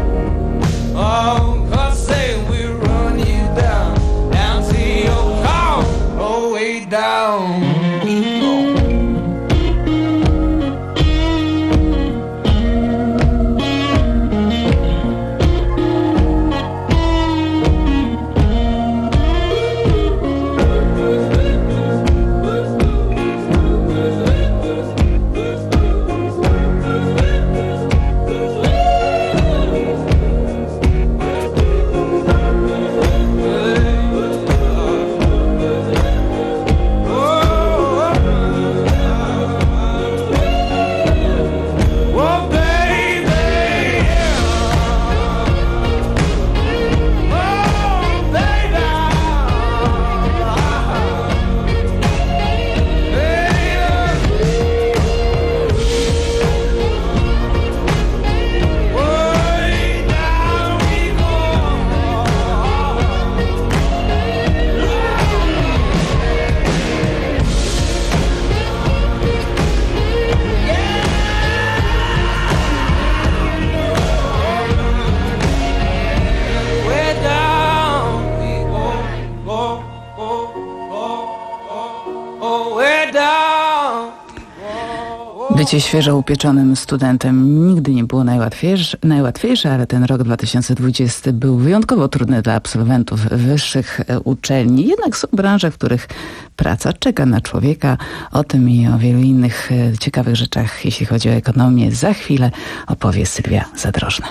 Bycie świeżo upieczonym studentem nigdy nie było najłatwiejsze, najłatwiejsze, ale ten rok dwa tysiące dwudziesty był wyjątkowo trudny dla absolwentów wyższych uczelni. Jednak są branże, w których praca czeka na człowieka. O tym i o wielu innych ciekawych rzeczach, jeśli chodzi o ekonomię, za chwilę opowie Sylwia Zadrożna.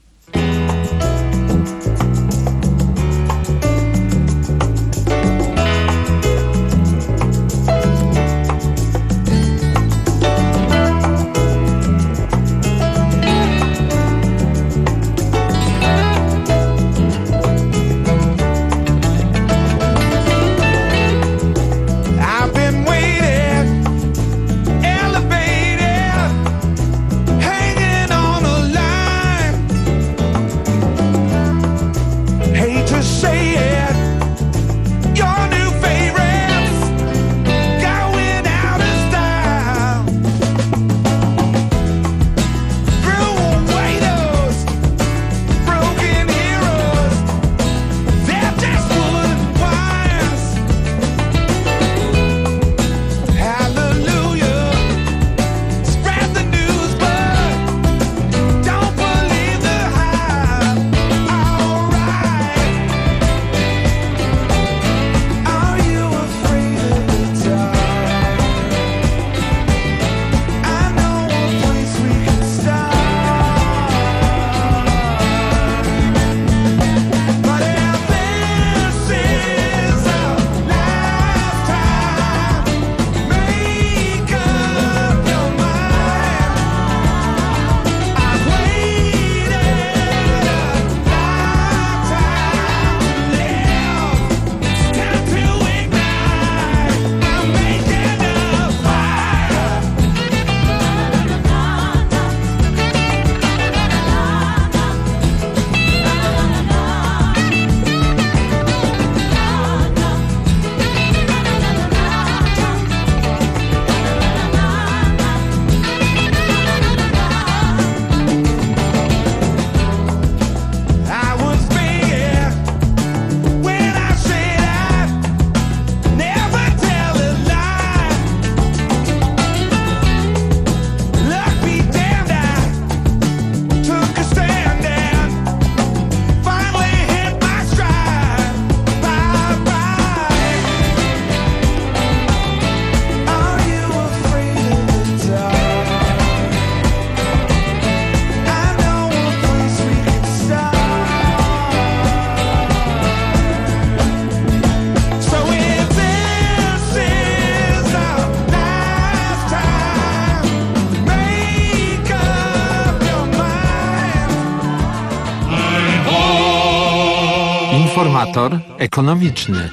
Informator ekonomiczny.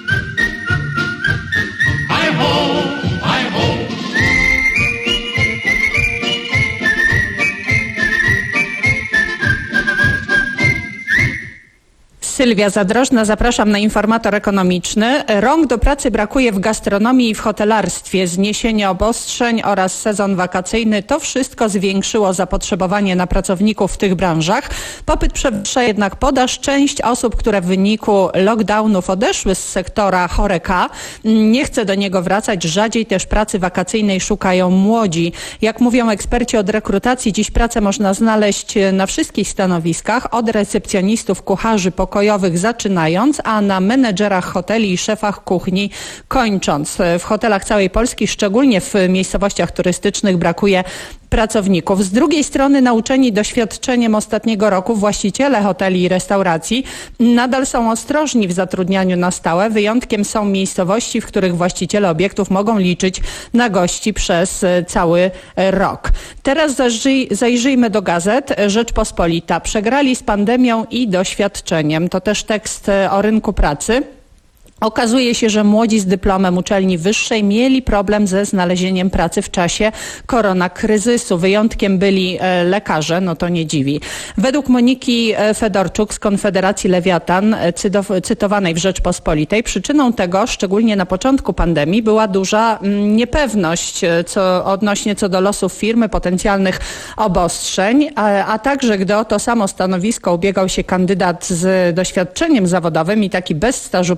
Sylwia Zadrożna, zapraszam na informator ekonomiczny. Rąk do pracy brakuje w gastronomii i w hotelarstwie. Zniesienie obostrzeń oraz sezon wakacyjny to wszystko zwiększyło zapotrzebowanie na pracowników w tych branżach. Popyt przewyższa jednak podaż. Część osób, które w wyniku lockdownów odeszły z sektora choreka, nie chce do niego wracać. Rzadziej też pracy wakacyjnej szukają młodzi. Jak mówią eksperci od rekrutacji, dziś pracę można znaleźć na wszystkich stanowiskach, od recepcjonistów, kucharzy, pokojowych zaczynając, a na menedżerach hoteli i szefach kuchni kończąc. W hotelach całej Polski, szczególnie w miejscowościach turystycznych, brakuje pracowników. Z drugiej strony nauczeni doświadczeniem ostatniego roku właściciele hoteli i restauracji nadal są ostrożni w zatrudnianiu na stałe. Wyjątkiem są miejscowości, w których właściciele obiektów mogą liczyć na gości przez cały rok. Teraz zajrzyjmy do gazet. Rzeczpospolita. Przegrali z pandemią i doświadczeniem. To też tekst o rynku pracy. Okazuje się, że młodzi z dyplomem uczelni wyższej mieli problem ze znalezieniem pracy w czasie koronakryzysu. Wyjątkiem byli lekarze, no to nie dziwi. Według Moniki Fedorczuk z Konfederacji Lewiatan, cytowanej w Rzeczpospolitej, przyczyną tego, szczególnie na początku pandemii, była duża niepewność co, odnośnie co do losów firmy, potencjalnych obostrzeń, a, a także gdy o to samo stanowisko ubiegał się kandydat z doświadczeniem zawodowym i taki bez stażu pracy,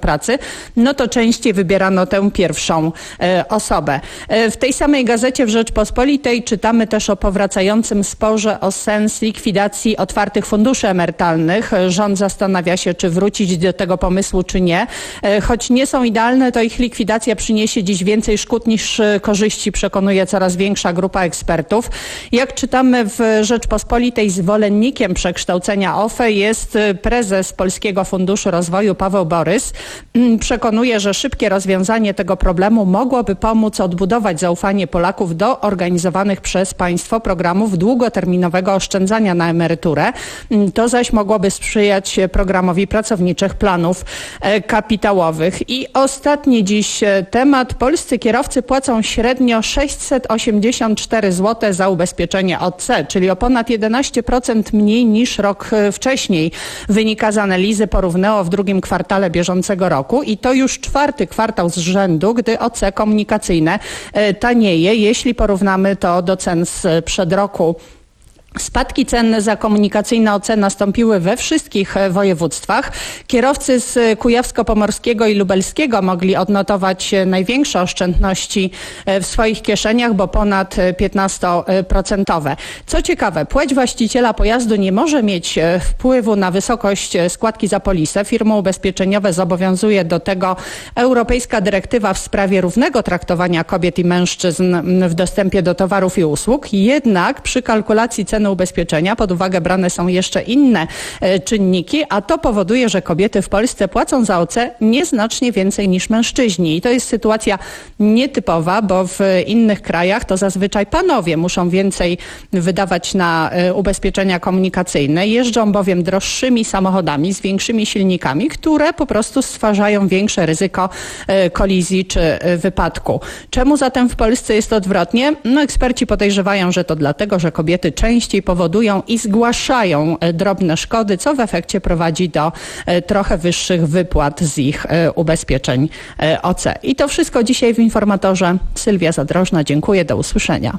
no to częściej wybierano tę pierwszą osobę. W tej samej gazecie w Rzeczpospolitej czytamy też o powracającym sporze o sens likwidacji otwartych funduszy emerytalnych. Rząd zastanawia się, czy wrócić do tego pomysłu, czy nie. Choć nie są idealne, to ich likwidacja przyniesie dziś więcej szkód niż korzyści, przekonuje coraz większa grupa ekspertów. Jak czytamy w Rzeczpospolitej, zwolennikiem przekształcenia O F E jest prezes Polskiego Funduszu Rozwoju Paweł Borys. Przekonuje, że szybkie rozwiązanie tego problemu mogłoby pomóc odbudować zaufanie Polaków do organizowanych przez państwo programów długoterminowego oszczędzania na emeryturę. To zaś mogłoby sprzyjać programowi pracowniczych planów kapitałowych. I ostatni dziś temat. Polscy kierowcy płacą średnio sześćset osiemdziesiąt cztery złote za ubezpieczenie O C, czyli o ponad jedenaście procent mniej niż rok wcześniej. Wynika z analizy Porówneo w drugim kwartale bieżącego roku i to już czwarty kwartał z rzędu, gdy O C komunikacyjne tanieje, jeśli porównamy to do cen sprzed roku. Spadki cen za komunikacyjne O C nastąpiły we wszystkich województwach. Kierowcy z Kujawsko-Pomorskiego i Lubelskiego mogli odnotować największe oszczędności w swoich kieszeniach, bo ponad piętnaście procent. Co ciekawe, płeć właściciela pojazdu nie może mieć wpływu na wysokość składki za polisę. Firmy ubezpieczeniowe zobowiązuje do tego Europejska Dyrektywa w sprawie równego traktowania kobiet i mężczyzn w dostępie do towarów i usług. Jednak przy kalkulacji cen ubezpieczenia pod uwagę brane są jeszcze inne e, czynniki, a to powoduje, że kobiety w Polsce płacą za O C nieznacznie więcej niż mężczyźni. I to jest sytuacja nietypowa, bo w innych krajach to zazwyczaj panowie muszą więcej wydawać na e, ubezpieczenia komunikacyjne. Jeżdżą bowiem droższymi samochodami z większymi silnikami, które po prostu stwarzają większe ryzyko e, kolizji czy e, wypadku. Czemu zatem w Polsce jest odwrotnie? No, eksperci podejrzewają, że to dlatego, że kobiety częściej powodują i zgłaszają drobne szkody, co w efekcie prowadzi do trochę wyższych wypłat z ich ubezpieczeń O C. I to wszystko dzisiaj w Informatorze. Sylwia Zadrożna, dziękuję, do usłyszenia.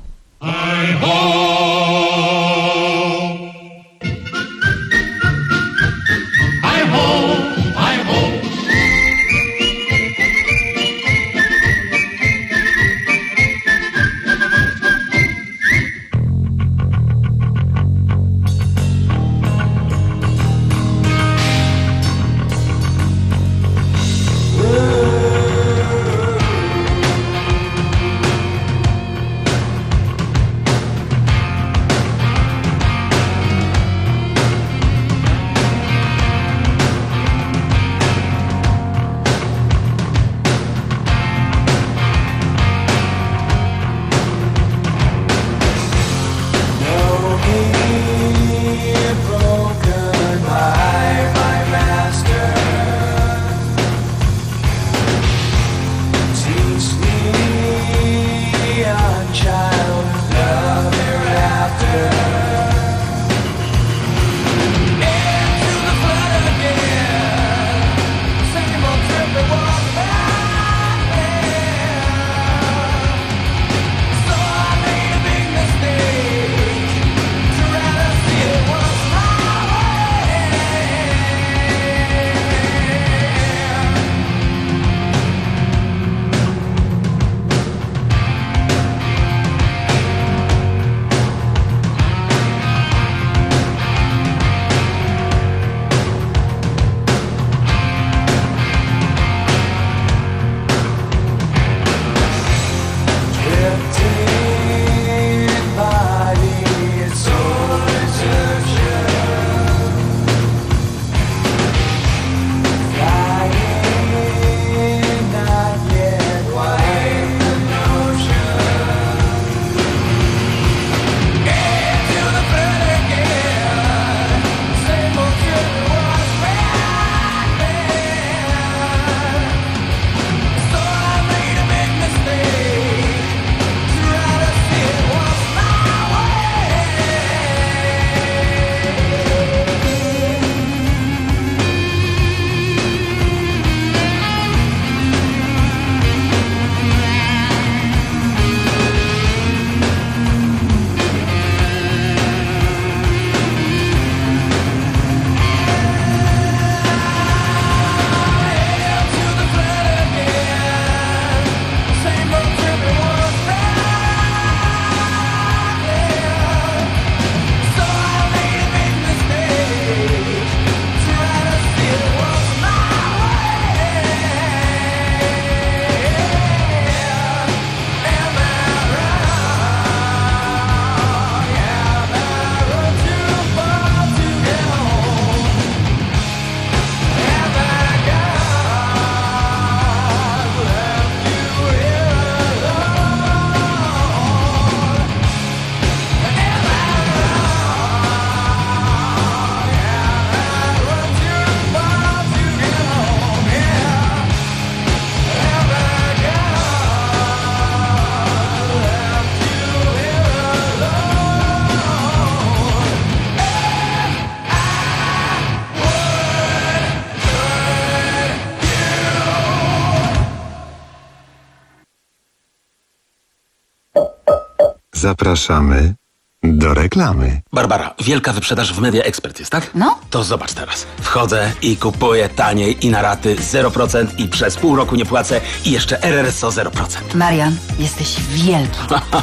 Zapraszamy do reklamy. Barbara, wielka wyprzedaż w Media Expert jest, tak? No. To zobacz teraz. Wchodzę i kupuję taniej i na raty zero procent i przez pół roku nie płacę i jeszcze R R S O zero procent. Marian, jesteś wielki.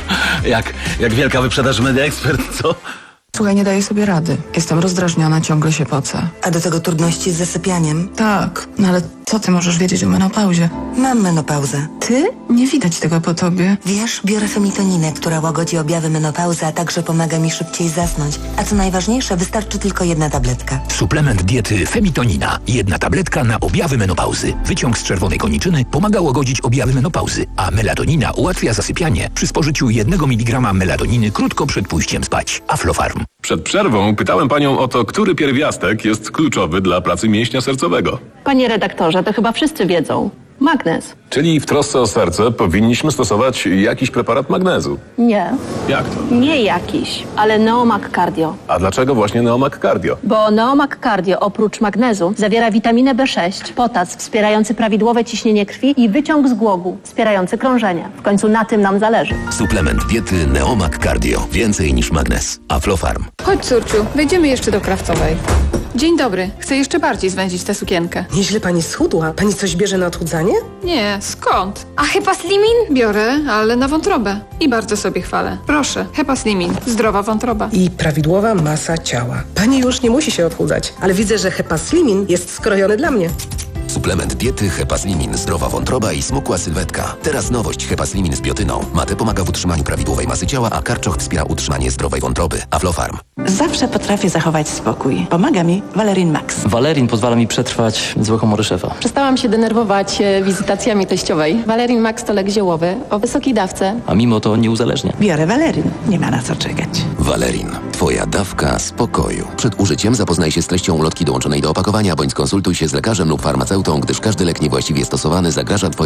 jak, jak wielka wyprzedaż w Media Expert, co? Słuchaj, nie daję sobie rady. Jestem rozdrażniona, ciągle się pocę. A do tego trudności z zasypianiem? Tak, no ale co ty możesz wiedzieć o menopauzie? Mam menopauzę. Ty? Nie widać tego po tobie. Wiesz, biorę femitoninę, która łagodzi objawy menopauzy, a także pomaga mi szybciej zasnąć. A co najważniejsze, wystarczy tylko jedna tabletka. Suplement diety Femitonina. Jedna tabletka na objawy menopauzy. Wyciąg z czerwonej koniczyny pomaga łagodzić objawy menopauzy, a melatonina ułatwia zasypianie przy spożyciu jednego miligrama melatoniny krótko przed pójściem spać. Aflofarm. Przed przerwą pytałem panią o to, który pierwiastek jest kluczowy dla pracy mięśnia sercowego. Panie redaktorze, to chyba wszyscy wiedzą. Magnez. Czyli w trosce o serce powinniśmy stosować jakiś preparat magnezu. Nie. Jak to? Nie jakiś, ale Neomag Cardio. A dlaczego właśnie Neomag Cardio? Bo Neomag Cardio oprócz magnezu zawiera witaminę B sześć, potas wspierający prawidłowe ciśnienie krwi i wyciąg z głogu wspierający krążenie. W końcu na tym nam zależy. Suplement diety Neomag Cardio. Więcej niż magnez. Aflofarm. Chodź, córciu, wejdziemy jeszcze do Krawcowej. Dzień dobry. Chcę jeszcze bardziej zwędzić tę sukienkę. Nieźle pani schudła. Pani coś bierze na odchudzanie? Nie, skąd? A Hepaslimin? Biorę, ale na wątrobę. I bardzo sobie chwalę. Proszę, Hepaslimin. Zdrowa wątroba. I prawidłowa masa ciała. Pani już nie musi się odchudzać, ale widzę, że Hepaslimin jest skrojony dla mnie. Suplement diety Hepaslimin. Zdrowa wątroba i smukła sylwetka. Teraz nowość Hepaslimin z biotyną. Mate pomaga w utrzymaniu prawidłowej masy ciała, a karczoch wspiera utrzymanie zdrowej wątroby. Aflofarm. Zawsze potrafię zachować spokój. Pomaga mi Valerin Max. Valerin pozwala mi przetrwać złe humory szefa. Przestałam się denerwować e, wizytacjami teściowej. Valerin Max to lek ziołowy o wysokiej dawce. A mimo to nie uzależnia. Biorę Valerin. Nie ma na co czekać. Valerin. Twoja dawka spokoju. Przed użyciem zapoznaj się z treścią ulotki dołączonej do opakowania, bądź skonsultuj się z lekarzem lub farmaceutą, gdyż każdy lek niewłaściwie stosowany zagraża Twojej